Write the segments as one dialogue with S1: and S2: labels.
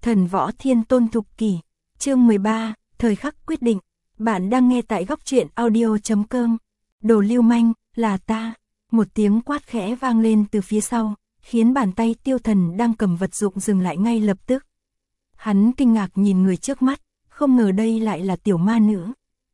S1: Thần võ thiên tôn thục kỷ, chương 13, thời khắc quyết định. Bạn đang nghe tại góc truyện audio.com. Đồ lưu manh, là ta. Một tiếng quát khẽ vang lên từ phía sau, khiến bàn tay Tiêu Thần đang cầm vật dụng dừng lại ngay lập tức. Hắn kinh ngạc nhìn người trước mắt, không ngờ đây lại là tiểu ma nữ.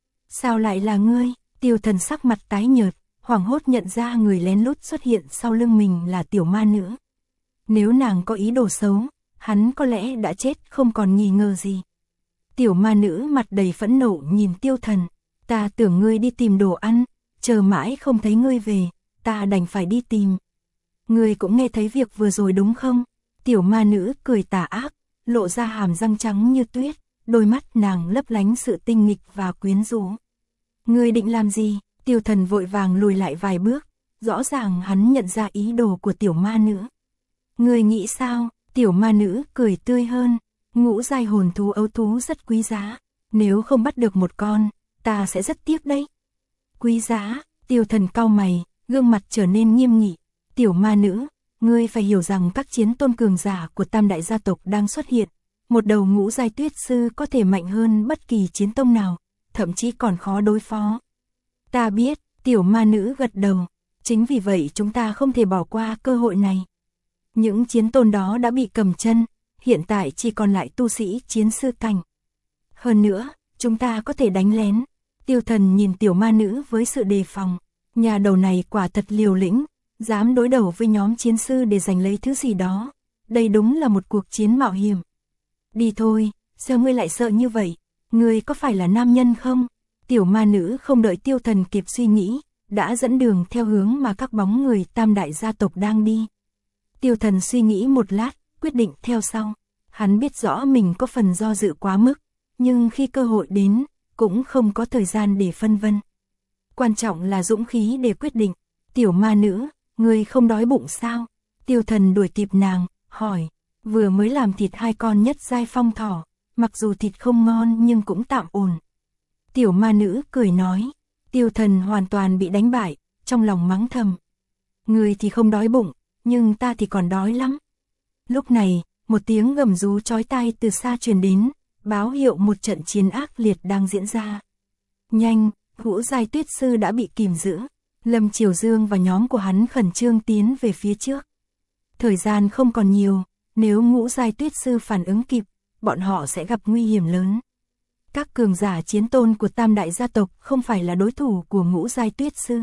S1: Sao lại là ngươi? Tiêu Thần sắc mặt tái nhợt, hoảng hốt nhận ra người lén lút xuất hiện sau lưng mình là tiểu ma nữ. Nếu nàng có ý đồ xấu, hắn có lẽ đã chết không còn nghi ngờ gì. Tiểu ma nữ mặt đầy phẫn nộ nhìn Tiêu Thần. Ta tưởng ngươi đi tìm đồ ăn, chờ mãi không thấy ngươi về, ta đành phải đi tìm. Ngươi cũng nghe thấy việc vừa rồi đúng không? Tiểu ma nữ cười tà ác, lộ ra hàm răng trắng như tuyết, đôi mắt nàng lấp lánh sự tinh nghịch và quyến rũ. Ngươi định làm gì? Tiêu Thần vội vàng lùi lại vài bước, rõ ràng hắn nhận ra ý đồ của tiểu ma nữ. Ngươi nghĩ sao? Tiểu ma nữ cười tươi hơn, ngũ giai hồn thú ấu thú rất quý giá, nếu không bắt được một con, ta sẽ rất tiếc đấy. Quý giá? Tiêu Thần cau mày, gương mặt trở nên nghiêm nghị. Tiểu ma nữ, ngươi phải hiểu rằng các chiến tôn cường giả của tam đại gia tộc đang xuất hiện. Một đầu ngũ giai tuyết sư có thể mạnh hơn bất kỳ chiến tông nào, thậm chí còn khó đối phó. Ta biết, tiểu ma nữ gật đầu, chính vì vậy chúng ta không thể bỏ qua cơ hội này. Những chiến tôn đó đã bị cầm chân, hiện tại chỉ còn lại tu sĩ chiến sư cảnh. Hơn nữa, chúng ta có thể đánh lén. Tiêu Thần nhìn tiểu ma nữ với sự đề phòng. Nhà đầu này quả thật liều lĩnh, dám đối đầu với nhóm chiến sư để giành lấy thứ gì đó. Đây đúng là một cuộc chiến mạo hiểm. Đi thôi, sao ngươi lại sợ như vậy? Ngươi có phải là nam nhân không? Tiểu ma nữ không đợi Tiêu Thần kịp suy nghĩ, đã dẫn đường theo hướng mà các bóng người tam đại gia tộc đang đi. Tiêu Thần suy nghĩ một lát, quyết định theo sau. Hắn biết rõ mình có phần do dự quá mức, nhưng khi cơ hội đến, cũng không có thời gian để phân vân. Quan trọng là dũng khí để quyết định. Tiểu ma nữ, ngươi không đói bụng sao? Tiêu Thần đuổi kịp nàng, hỏi. Vừa mới làm thịt 2 con nhất giai phong thỏ, mặc dù thịt không ngon nhưng cũng tạm ổn. Tiểu ma nữ cười nói. Tiêu Thần hoàn toàn bị đánh bại, trong lòng mắng thầm. Ngươi thì không đói bụng, nhưng ta thì còn đói lắm. Lúc này, một tiếng gầm rú chói tai từ xa truyền đến, báo hiệu một trận chiến ác liệt đang diễn ra. Nhanh, ngũ giai tuyết sư đã bị kìm giữ. Lâm Triều Dương và nhóm của hắn khẩn trương tiến về phía trước. Thời gian không còn nhiều, nếu ngũ giai tuyết sư phản ứng kịp, bọn họ sẽ gặp nguy hiểm lớn. Các cường giả chiến tôn của tam đại gia tộc không phải là đối thủ của ngũ giai tuyết sư.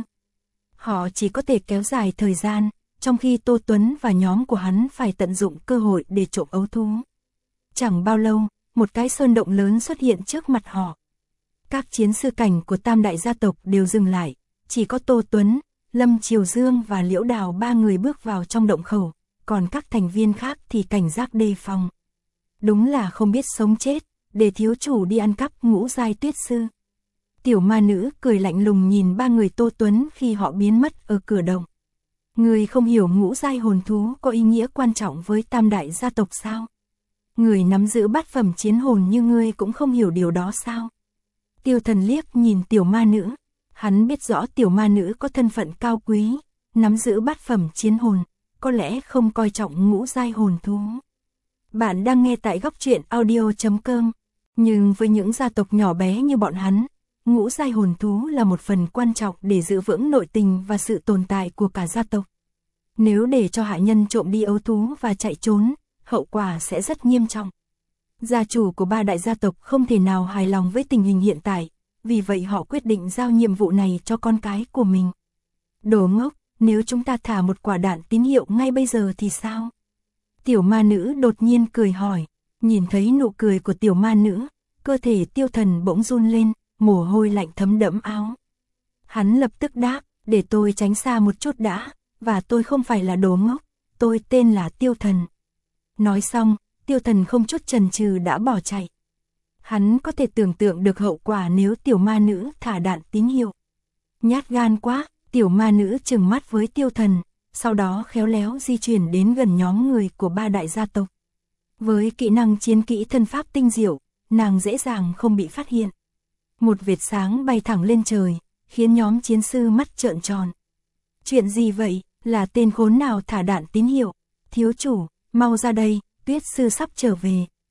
S1: Họ chỉ có thể kéo dài thời gian, trong khi Tô Tuấn và nhóm của hắn phải tận dụng cơ hội để trộm ấu thú. Chẳng bao lâu, một cái sơn động lớn xuất hiện trước mặt họ. Các chiến sư cảnh của tam đại gia tộc đều dừng lại, chỉ có Tô Tuấn, Lâm Triều Dương và Liễu Đào 3 người bước vào trong động khẩu, còn các thành viên khác thì cảnh giác đề phòng. Đúng là không biết sống chết, để thiếu chủ đi ăn cắp ngũ giai tuyết sư. Tiểu ma nữ cười lạnh lùng nhìn 3 người Tô Tuấn khi họ biến mất ở cửa động. Người không hiểu ngũ giai hồn thú có ý nghĩa quan trọng với tam đại gia tộc sao? Người nắm giữ bát phẩm chiến hồn như ngươi cũng không hiểu điều đó sao? Tiêu Thần liếc nhìn tiểu ma nữ. Hắn biết rõ tiểu ma nữ có thân phận cao quý, nắm giữ bát phẩm chiến hồn, có lẽ không coi trọng ngũ giai hồn thú. Bạn đang nghe tại góc truyện audio.com. Nhưng với những gia tộc nhỏ bé như bọn hắn, ngũ giai hồn thú là một phần quan trọng để giữ vững nội tình và sự tồn tại của cả gia tộc. Nếu để cho hạ nhân trộm đi ấu thú và chạy trốn, hậu quả sẽ rất nghiêm trọng. Gia chủ của 3 đại gia tộc không thể nào hài lòng với tình hình hiện tại, vì vậy họ quyết định giao nhiệm vụ này cho con cái của mình. Đồ ngốc, nếu chúng ta thả một quả đạn tín hiệu ngay bây giờ thì sao? Tiểu ma nữ đột nhiên cười hỏi. Nhìn thấy nụ cười của tiểu ma nữ, cơ thể Tiêu Thần bỗng run lên, mồ hôi lạnh thấm đẫm áo. Hắn lập tức đáp, để tôi tránh xa một chút đã, và tôi không phải là đồ ngốc, tôi tên là Tiêu Thần. Nói xong, Tiêu Thần không chút chần chừ đã bỏ chạy. Hắn có thể tưởng tượng được hậu quả nếu tiểu ma nữ thả đạn tín hiệu. Nhát gan quá, tiểu ma nữ trừng mắt với Tiêu Thần, sau đó khéo léo di chuyển đến gần nhóm người của 3 đại gia tộc. Với kỹ năng chiến kỹ thân pháp tinh diệu, nàng dễ dàng không bị phát hiện. Một vệt sáng bay thẳng lên trời, khiến nhóm chiến sư mắt trợn tròn. Chuyện gì vậy, là tên khốn nào thả đạn tín hiệu? Thiếu chủ, mau ra đây, tuyết sư sắp trở về.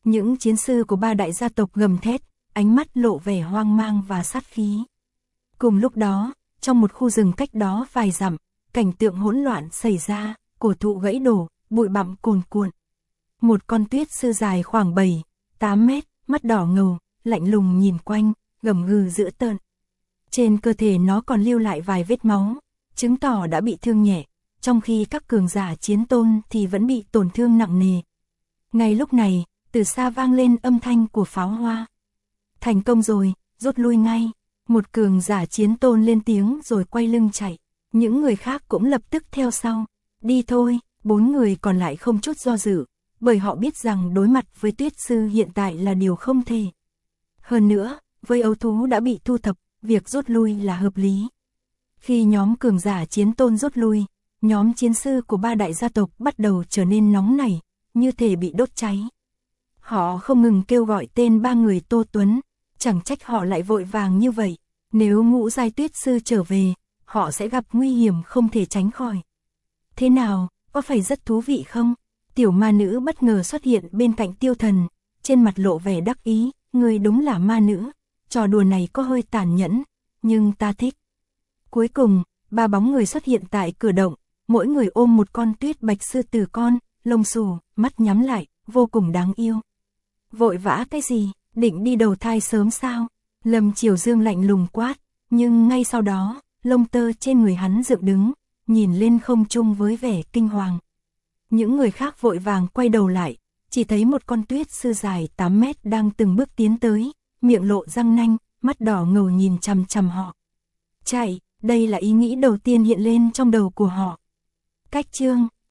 S1: Những chiến sư của ba đại gia tộc gầm thét, ánh mắt lộ vẻ hoang mang và sát khí. Cùng lúc đó, trong một khu rừng cách đó vài dặm, cảnh tượng hỗn loạn xảy ra, cổ thụ gãy đổ, bụi bặm cuồn cuộn. Một con tuyết sư dài khoảng 7-8 mét, mắt đỏ ngầu, lạnh lùng nhìn quanh, gầm gừ dữ tợn. Trên cơ thể nó còn lưu lại vài vết máu, chứng tỏ đã bị thương nhẹ, trong khi các cường giả chiến tôn thì vẫn bị tổn thương nặng nề. Ngay lúc này, từ xa vang lên âm thanh của pháo hoa. Thành công rồi, rút lui ngay. Một cường giả chiến tôn lên tiếng rồi quay lưng chạy. Những người khác cũng lập tức theo sau. Đi thôi, 4 người còn lại không chút do dự, bởi họ biết rằng đối mặt với tuyết sư hiện tại là điều không thể. Hơn nữa, với ấu thú đã bị thu thập, việc rút lui là hợp lý. Khi nhóm cường giả chiến tôn rút lui, nhóm chiến sư của ba đại gia tộc bắt đầu trở nên nóng nảy, như thể bị đốt cháy. Họ không ngừng kêu gọi tên 3 người Tô Tuấn, chẳng trách họ lại vội vàng như vậy. Nếu ngũ giai tuyết sư trở về, họ sẽ gặp nguy hiểm không thể tránh khỏi. Thế nào, có phải rất thú vị không? Tiểu ma nữ bất ngờ xuất hiện bên cạnh Tiêu Thần, trên mặt lộ vẻ đắc ý, người đúng là ma nữ, trò đùa này có hơi tàn nhẫn, nhưng ta thích. Cuối cùng, 3 bóng người xuất hiện tại cửa động, mỗi người ôm một con tuyết bạch sư tử con, lông xù, mắt nhắm lại, vô cùng đáng yêu. Vội vã cái gì, định đi đầu thai sớm sao? Lâm Triều Dương lạnh lùng quát, nhưng ngay sau đó, lông tơ trên người hắn dựng đứng, nhìn lên không trung với vẻ kinh hoàng. Những người khác vội vàng quay đầu lại, chỉ thấy một con tuyết sư dài 8 mét đang từng bước tiến tới, miệng lộ răng nanh, mắt đỏ ngầu nhìn chằm chằm họ. Chạy, đây là ý nghĩ đầu tiên hiện lên trong đầu của họ. Cách chương